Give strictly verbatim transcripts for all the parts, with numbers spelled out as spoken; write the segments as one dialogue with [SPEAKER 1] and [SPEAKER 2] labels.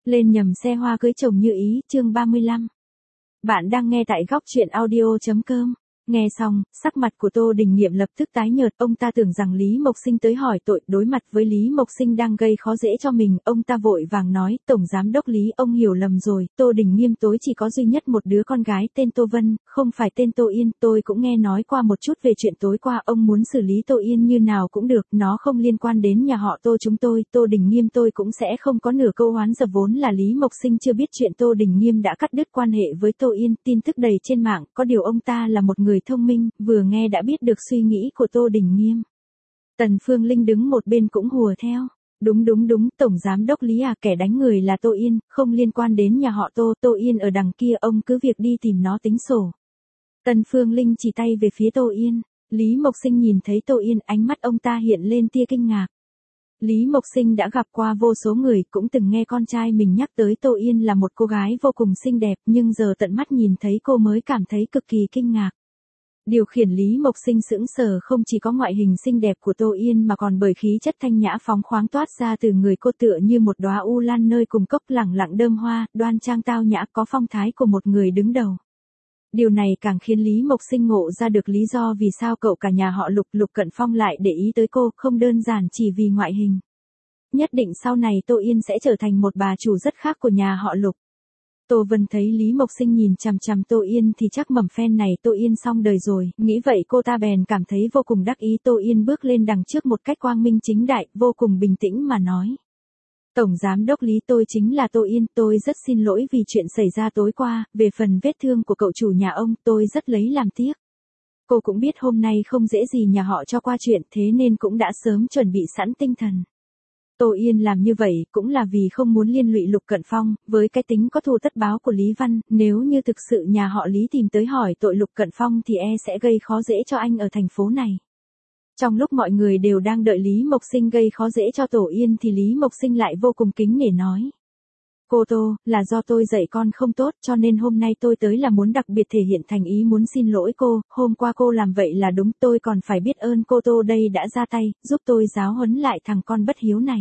[SPEAKER 1] Lên nhầm xe hoa cưới chồng như ý, chương ba mươi lăm. Bạn đang nghe tại góc truyện audio chấm com. Nghe xong, sắc mặt của Tô Đình Nhiệm lập tức tái nhợt, ông ta tưởng rằng Lý Mộc Sinh tới hỏi tội, đối mặt với Lý Mộc Sinh đang gây khó dễ cho mình, ông ta vội vàng nói, Tổng Giám đốc Lý, ông hiểu lầm rồi, Tô Đình Nghiêm tối chỉ có duy nhất một đứa con gái tên Tô Vân, không phải tên Tô Yên, tôi cũng nghe nói qua một chút về chuyện tối qua, ông muốn xử lý Tô Yên như nào cũng được, nó không liên quan đến nhà họ Tô chúng tôi, Tô Đình Nghiêm tôi cũng sẽ không có nửa câu oán dập. Vốn là Lý Mộc Sinh chưa biết chuyện Tô Đình Nghiêm đã cắt đứt quan hệ với Tô Yên, tin tức đầy trên mạng, có điều ông ta là một người thông minh, vừa nghe đã biết được suy nghĩ của Tô Đình Nghiêm. Tần Phương Linh đứng một bên cũng hùa theo. Đúng đúng đúng, Tổng Giám đốc Lý à, kẻ đánh người là Tô Yên, không liên quan đến nhà họ Tô, Tô Yên ở đằng kia, ông cứ việc đi tìm nó tính sổ. Tần Phương Linh chỉ tay về phía Tô Yên. Lý Mộc Sinh nhìn thấy Tô Yên, ánh mắt ông ta hiện lên tia kinh ngạc. Lý Mộc Sinh đã gặp qua vô số người, cũng từng nghe con trai mình nhắc tới Tô Yên là một cô gái vô cùng xinh đẹp, nhưng giờ tận mắt nhìn thấy cô mới cảm thấy cực kỳ kinh ngạc. Điều khiển Lý Mộc Sinh sững sờ không chỉ có ngoại hình xinh đẹp của Tô Yên mà còn bởi khí chất thanh nhã phóng khoáng toát ra từ người cô, tựa như một đóa u lan nơi cùng cốc lẳng lặng đơm hoa, đoan trang tao nhã, có phong thái của một người đứng đầu. Điều này càng khiến Lý Mộc Sinh ngộ ra được lý do vì sao cậu cả nhà họ Lục, Lục Cận Phong lại để ý tới cô, không đơn giản chỉ vì ngoại hình. Nhất định sau này Tô Yên sẽ trở thành một bà chủ rất khác của nhà họ Lục. Tô Vân thấy Lý Mộc Sinh nhìn chằm chằm Tô Yên thì chắc mầm phen này Tô Yên xong đời rồi, nghĩ vậy cô ta bèn cảm thấy vô cùng đắc ý. Tô Yên bước lên đằng trước một cách quang minh chính đại, vô cùng bình tĩnh mà nói. Tổng Giám đốc Lý, tôi chính là Tô Yên, tôi rất xin lỗi vì chuyện xảy ra tối qua, về phần vết thương của cậu chủ nhà ông, tôi rất lấy làm tiếc. Cô cũng biết hôm nay không dễ gì nhà họ cho qua chuyện, thế nên cũng đã sớm chuẩn bị sẵn tinh thần. Tô Yên làm như vậy cũng là vì không muốn liên lụy Lục Cận Phong, với cái tính có thù tất báo của Lý Văn, nếu như thực sự nhà họ Lý tìm tới hỏi tội Lục Cận Phong thì e sẽ gây khó dễ cho anh ở thành phố này. Trong lúc mọi người đều đang đợi Lý Mộc Sinh gây khó dễ cho Tổ Yên thì Lý Mộc Sinh lại vô cùng kính nể nói. Cô Tô, là do tôi dạy con không tốt cho nên hôm nay tôi tới là muốn đặc biệt thể hiện thành ý muốn xin lỗi cô, hôm qua cô làm vậy là đúng, tôi còn phải biết ơn cô Tô đây đã ra tay, giúp tôi giáo huấn lại thằng con bất hiếu này.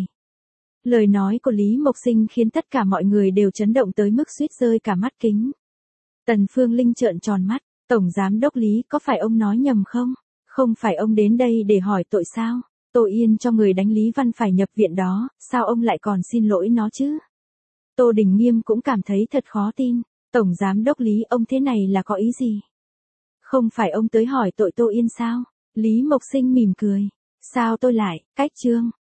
[SPEAKER 1] Lời nói của Lý Mộc Sinh khiến tất cả mọi người đều chấn động tới mức suýt rơi cả mắt kính. Tần Phương Linh trợn tròn mắt, Tổng Giám đốc Lý, có phải ông nói nhầm không? Không phải ông đến đây để hỏi tội sao? Tô Yên cho người đánh Lý Văn phải nhập viện đó, sao ông lại còn xin lỗi nó chứ? Tô Đình Nghiêm cũng cảm thấy thật khó tin. Tổng Giám đốc Lý, ông thế này là có ý gì? Không phải ông tới hỏi tội Tô Yên sao? Lý Mộc Sinh mỉm cười. Sao tôi lại, cách chương.